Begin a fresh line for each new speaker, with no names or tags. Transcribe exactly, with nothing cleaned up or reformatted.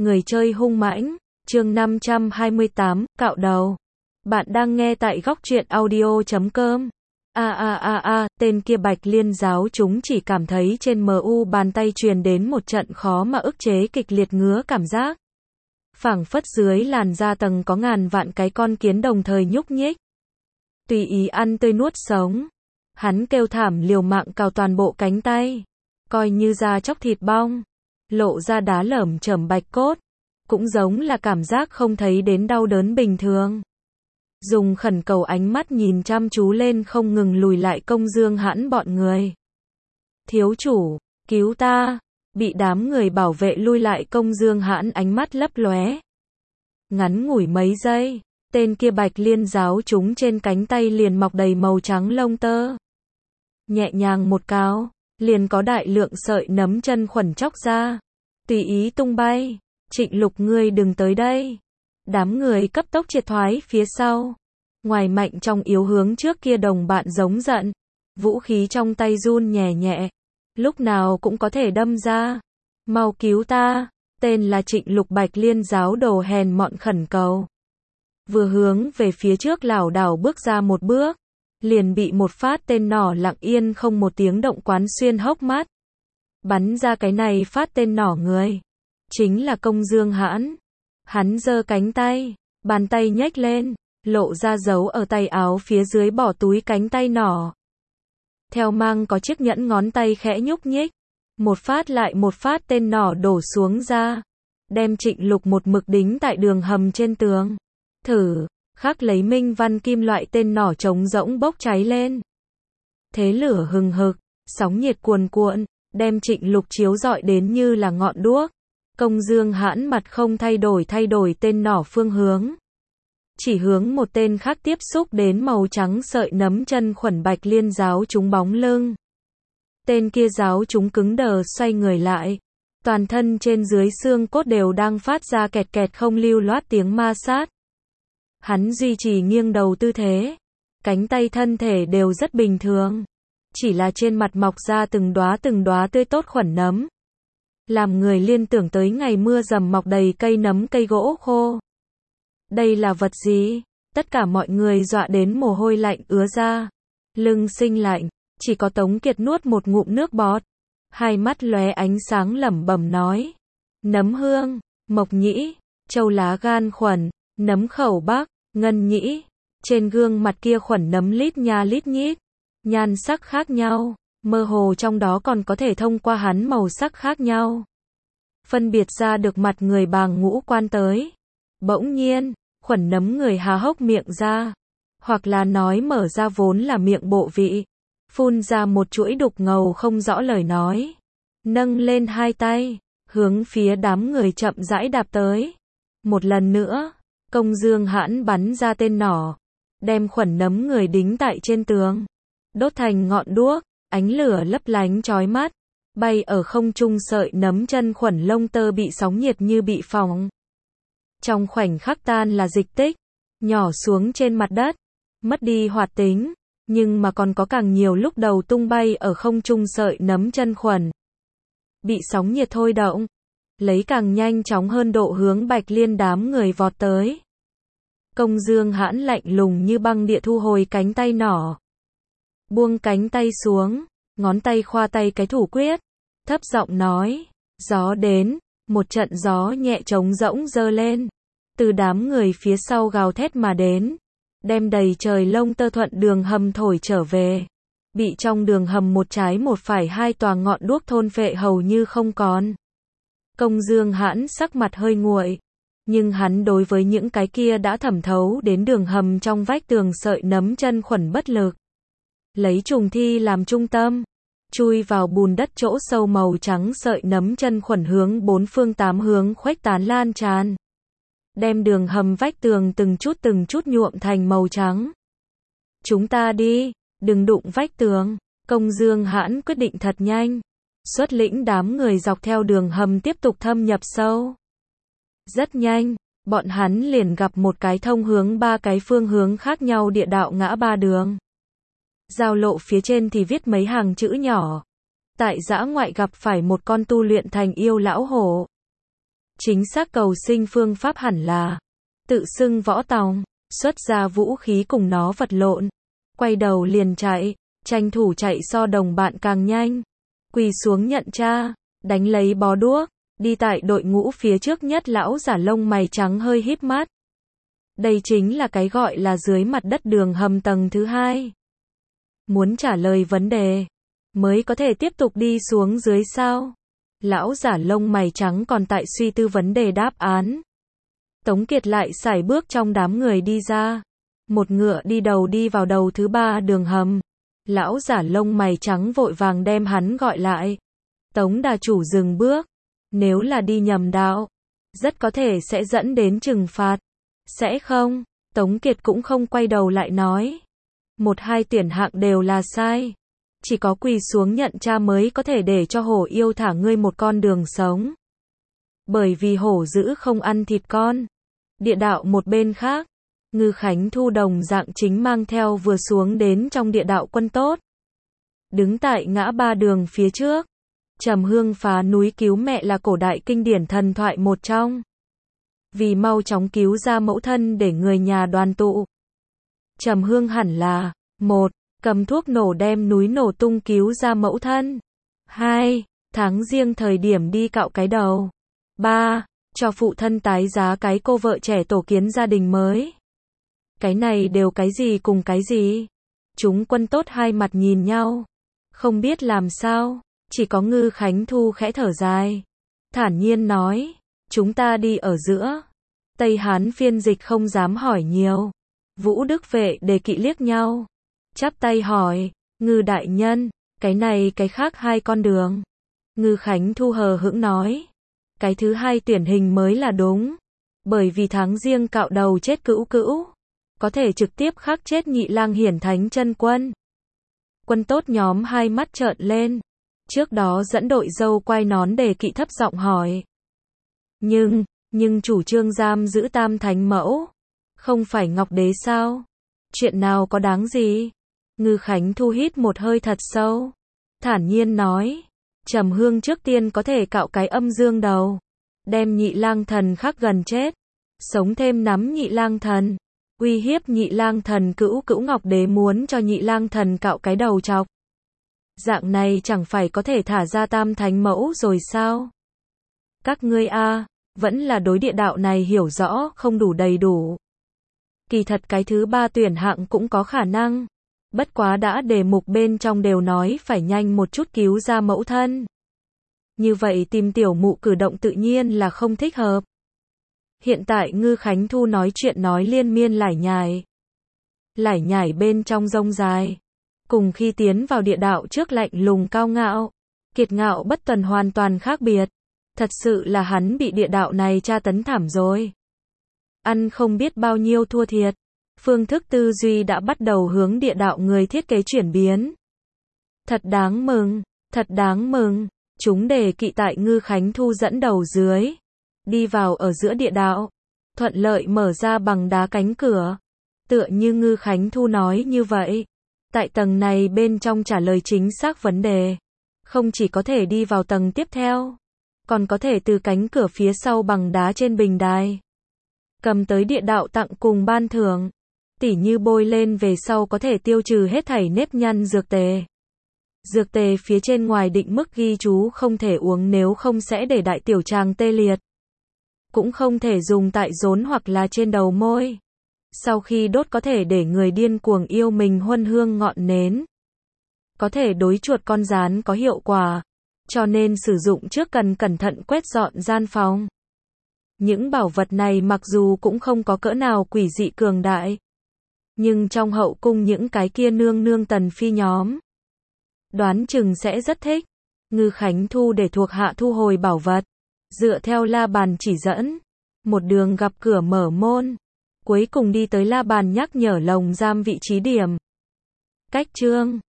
Người chơi hung mãnh, chương năm trăm hai mươi tám, cạo đầu. Bạn đang nghe tại góc truyện audio chấm com. A a a a, tên kia Bạch Liên giáo chúng chỉ cảm thấy trên mu bàn tay truyền đến một trận khó mà ức chế kịch liệt ngứa cảm giác. Phảng phất dưới làn da tầng có ngàn vạn cái con kiến đồng thời nhúc nhích. Tùy ý ăn tươi nuốt sống. Hắn kêu thảm liều mạng cào toàn bộ cánh tay. Coi như da chóc thịt bong. Lộ ra đá lởm chởm bạch cốt. Cũng giống là cảm giác không thấy đến đau đớn bình thường. Dùng khẩn cầu ánh mắt nhìn chăm chú lên không ngừng lùi lại Công Dương Hãn bọn người. Thiếu chủ, cứu ta. Bị đám người bảo vệ lui lại Công Dương Hãn ánh mắt lấp lóe. Ngắn ngủi mấy giây, tên kia Bạch Liên giáo chúng trên cánh tay liền mọc đầy màu trắng lông tơ. Nhẹ nhàng một cào, liền có đại lượng sợi nấm chân khuẩn chóc ra. Tùy ý tung bay. Trịnh Lục ngươi đừng tới đây. Đám người cấp tốc triệt thoái phía sau. Ngoài mạnh trong yếu hướng trước kia đồng bạn giống giận. Vũ khí trong tay run nhẹ nhẹ. Lúc nào cũng có thể đâm ra. Mau cứu ta. Tên là Trịnh Lục Bạch Liên giáo đồ hèn mọn khẩn cầu. Vừa hướng về phía trước lảo đảo bước ra một bước. Liền bị một phát tên nỏ lặng yên không một tiếng động quán xuyên hốc mắt. Bắn ra cái này phát tên nỏ người. Chính là Công Dương Hãn. Hắn giơ cánh tay, bàn tay nhếch lên, lộ ra dấu ở tay áo phía dưới bỏ túi cánh tay nỏ. Theo mang có chiếc nhẫn ngón tay khẽ nhúc nhích. Một phát lại một phát tên nỏ đổ xuống ra. Đem Trịnh Lục một mực đính tại đường hầm trên tường. Thử, khắc lấy minh văn kim loại tên nỏ trống rỗng bốc cháy lên. Thế lửa hừng hực, sóng nhiệt cuồn cuộn, đem Trịnh Lục chiếu rọi đến như là ngọn đuốc. Công Dương Hãn mặt không thay đổi thay đổi tên nỏ phương hướng. Chỉ hướng một tên khác tiếp xúc đến màu trắng sợi nấm chân khuẩn Bạch Liên giáo chúng bóng lưng. Tên kia giáo chúng cứng đờ xoay người lại. Toàn thân trên dưới xương cốt đều đang phát ra kẹt kẹt không lưu loát tiếng ma sát. Hắn duy trì nghiêng đầu tư thế. Cánh tay thân thể đều rất bình thường. Chỉ là trên mặt mọc ra từng đóa từng đóa tươi tốt khuẩn nấm. Làm người liên tưởng tới ngày mưa dầm mọc đầy cây nấm cây gỗ khô. Đây là vật gì? Tất cả mọi người dọa đến mồ hôi lạnh ứa ra. Lưng sinh lạnh, chỉ có Tống Kiệt nuốt một ngụm nước bọt. Hai mắt lóe ánh sáng lẩm bẩm nói. Nấm hương, mộc nhĩ, châu lá gan khuẩn, nấm khẩu bắc, ngân nhĩ. Trên gương mặt kia khuẩn nấm lít nha lít nhít. Nhan sắc khác nhau. Mơ hồ trong đó còn có thể thông qua hắn màu sắc khác nhau. Phân biệt ra được mặt người bàng ngũ quan tới. Bỗng nhiên, khuẩn nấm người há hốc miệng ra. Hoặc là nói mở ra vốn là miệng bộ vị. Phun ra một chuỗi đục ngầu không rõ lời nói. Nâng lên hai tay, hướng phía đám người chậm rãi đạp tới. Một lần nữa, Công Dương Hãn bắn ra tên nỏ. Đem khuẩn nấm người đính tại trên tường. Đốt thành ngọn đuốc. Ánh lửa lấp lánh chói mắt, bay ở không trung sợi nấm chân khuẩn lông tơ bị sóng nhiệt như bị phỏng. Trong khoảnh khắc tan là dịch tích, nhỏ xuống trên mặt đất, mất đi hoạt tính, nhưng mà còn có càng nhiều lúc đầu tung bay ở không trung sợi nấm chân khuẩn. Bị sóng nhiệt thôi động, lấy càng nhanh chóng hơn độ hướng Bạch Liên đám người vọt tới. Công Dương Hãn lạnh lùng như băng địa thu hồi cánh tay nỏ. Buông cánh tay xuống, ngón tay khoa tay cái thủ quyết, thấp giọng nói, gió đến, một trận gió nhẹ trống rỗng dơ lên, từ đám người phía sau gào thét mà đến, đem đầy trời lông tơ thuận đường hầm thổi trở về, bị trong đường hầm một trái một phải hai tòa ngọn đuốc thôn phệ hầu như không còn. Công Dương Hãn sắc mặt hơi nguội, nhưng hắn đối với những cái kia đã thẩm thấu đến đường hầm trong vách tường sợi nấm chân khuẩn bất lực. Lấy trùng thi làm trung tâm, chui vào bùn đất chỗ sâu màu trắng sợi nấm chân khuẩn hướng bốn phương tám hướng khuếch tán lan tràn. Đem đường hầm vách tường từng chút từng chút nhuộm thành màu trắng. Chúng ta đi, đừng đụng vách tường. Công Dương Hãn quyết định thật nhanh. Xuất lĩnh đám người dọc theo đường hầm tiếp tục thâm nhập sâu. Rất nhanh, bọn hắn liền gặp một cái thông hướng ba cái phương hướng khác nhau địa đạo ngã ba đường. Giao lộ phía trên thì viết mấy hàng chữ nhỏ. Tại dã ngoại gặp phải một con tu luyện thành yêu lão hổ. Chính xác cầu sinh phương pháp hẳn là tự xưng võ tòng, xuất ra vũ khí cùng nó vật lộn, quay đầu liền chạy, tranh thủ chạy so đồng bạn càng nhanh, quỳ xuống nhận cha, đánh lấy bó đuốc, đi tại đội ngũ phía trước nhất. Lão giả lông mày trắng hơi híp mắt. Đây chính là cái gọi là dưới mặt đất đường hầm tầng thứ hai. Muốn trả lời vấn đề, mới có thể tiếp tục đi xuống dưới sao? Lão giả lông mày trắng còn tại suy tư vấn đề đáp án. Tống Kiệt lại sải bước trong đám người đi ra. Một ngựa đi đầu đi vào đầu thứ ba đường hầm. Lão giả lông mày trắng vội vàng đem hắn gọi lại. Tống đà chủ dừng bước. Nếu là đi nhầm đạo, rất có thể sẽ dẫn đến trừng phạt. Sẽ không? Tống Kiệt cũng không quay đầu lại nói. Một hai tuyển hạng đều là sai. Chỉ có quỳ xuống nhận cha mới có thể để cho hổ yêu thả ngươi một con đường sống. Bởi vì hổ dữ không ăn thịt con. Địa đạo một bên khác, Ngư Khánh Thu đồng dạng chính mang theo vừa xuống đến trong địa đạo quân tốt. Đứng tại ngã ba đường phía trước, Trầm Hương phá núi cứu mẹ là cổ đại kinh điển thần thoại một trong. Vì mau chóng cứu ra mẫu thân để người nhà đoàn tụ, Trầm Hương hẳn là một. Cầm thuốc nổ đem núi nổ tung cứu ra mẫu thân. hai. Tháng riêng thời điểm đi cạo cái đầu. ba. Cho phụ thân tái giá cái cô vợ trẻ tổ kiến gia đình mới. Cái này đều cái gì cùng cái gì? Chúng quân tốt hai mặt nhìn nhau, không biết làm sao. Chỉ có Ngư Khánh Thu khẽ thở dài, thản nhiên nói, chúng ta đi ở giữa. Tây Hán phiên dịch không dám hỏi nhiều. Vũ Đức Vệ đề kỵ liếc nhau, chắp tay hỏi, Ngư đại nhân, cái này cái khác hai con đường. Ngư Khánh Thu hờ hững nói, cái thứ hai tuyển hình mới là đúng. Bởi vì tháng riêng cạo đầu chết cữu cữu, có thể trực tiếp khắc chết Nhị Lang Hiển Thánh chân quân. Quân tốt nhóm hai mắt trợn lên. Trước đó dẫn đội dâu quay nón đề kỵ thấp giọng hỏi. Nhưng, nhưng chủ trương giam giữ Tam Thánh Mẫu, không phải Ngọc Đế sao? Chuyện nào có đáng gì? Ngư Khánh Thu hít một hơi thật sâu, thản nhiên nói, Trầm Hương trước tiên có thể cạo cái âm dương đầu, đem Nhị Lang Thần khắc gần chết, sống thêm nắm Nhị Lang Thần, uy hiếp Nhị Lang Thần cữu cữu Ngọc Đế muốn cho Nhị Lang Thần cạo cái đầu chọc. Dạng này chẳng phải có thể thả ra Tam Thánh Mẫu rồi sao? Các ngươi a, vẫn là đối địa đạo này hiểu rõ không đủ đầy đủ. Kỳ thật cái thứ ba tuyển hạng cũng có khả năng. Bất quá đã đề mục bên trong đều nói phải nhanh một chút cứu ra mẫu thân. Như vậy tìm tiểu mụ cử động tự nhiên là không thích hợp. Hiện tại Ngư Khánh Thu nói chuyện nói liên miên lải nhải. Lải nhải bên trong rông dài. Cùng khi tiến vào địa đạo trước lạnh lùng cao ngạo, kiệt ngạo bất tuần hoàn toàn khác biệt. Thật sự là hắn bị địa đạo này tra tấn thảm rồi. Ăn không biết bao nhiêu thua thiệt. Phương thức tư duy đã bắt đầu hướng địa đạo người thiết kế chuyển biến. Thật đáng mừng, thật đáng mừng. Chúng đề kỵ tại Ngư Khánh Thu dẫn đầu dưới, đi vào ở giữa địa đạo, thuận lợi mở ra bằng đá cánh cửa. Tựa như Ngư Khánh Thu nói như vậy, tại tầng này bên trong trả lời chính xác vấn đề, không chỉ có thể đi vào tầng tiếp theo, còn có thể từ cánh cửa phía sau bằng đá trên bình đài cầm tới địa đạo tặng cùng ban thưởng. Tỉ như bôi lên về sau có thể tiêu trừ hết thảy nếp nhăn dược tề. Dược tề phía trên ngoài định mức ghi chú không thể uống nếu không sẽ để đại tiểu tràng tê liệt. Cũng không thể dùng tại rốn hoặc là trên đầu môi. Sau khi đốt có thể để người điên cuồng yêu mình huân hương ngọn nến. Có thể đối chuột con gián có hiệu quả, cho nên sử dụng trước cần cẩn thận quét dọn gian phòng. Những bảo vật này mặc dù cũng không có cỡ nào quỷ dị cường đại, nhưng trong hậu cung những cái kia nương nương tần phi nhóm, đoán chừng sẽ rất thích. Ngư Khánh Thu để thuộc hạ thu hồi bảo vật, dựa theo la bàn chỉ dẫn, một đường gặp cửa mở môn, cuối cùng đi tới la bàn nhắc nhở lồng giam vị trí điểm. Cách chương